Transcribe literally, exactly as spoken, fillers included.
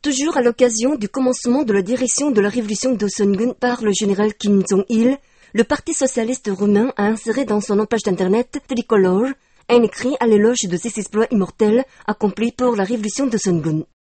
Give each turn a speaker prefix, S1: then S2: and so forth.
S1: Toujours à l'occasion du commencement de la direction de la révolution de Sungun par le général Kim Jong-il, le Parti socialiste roumain a inséré dans son page d'internet tricolore un écrit à l'éloge de ses exploits immortels accomplis pour la révolution de Sungun.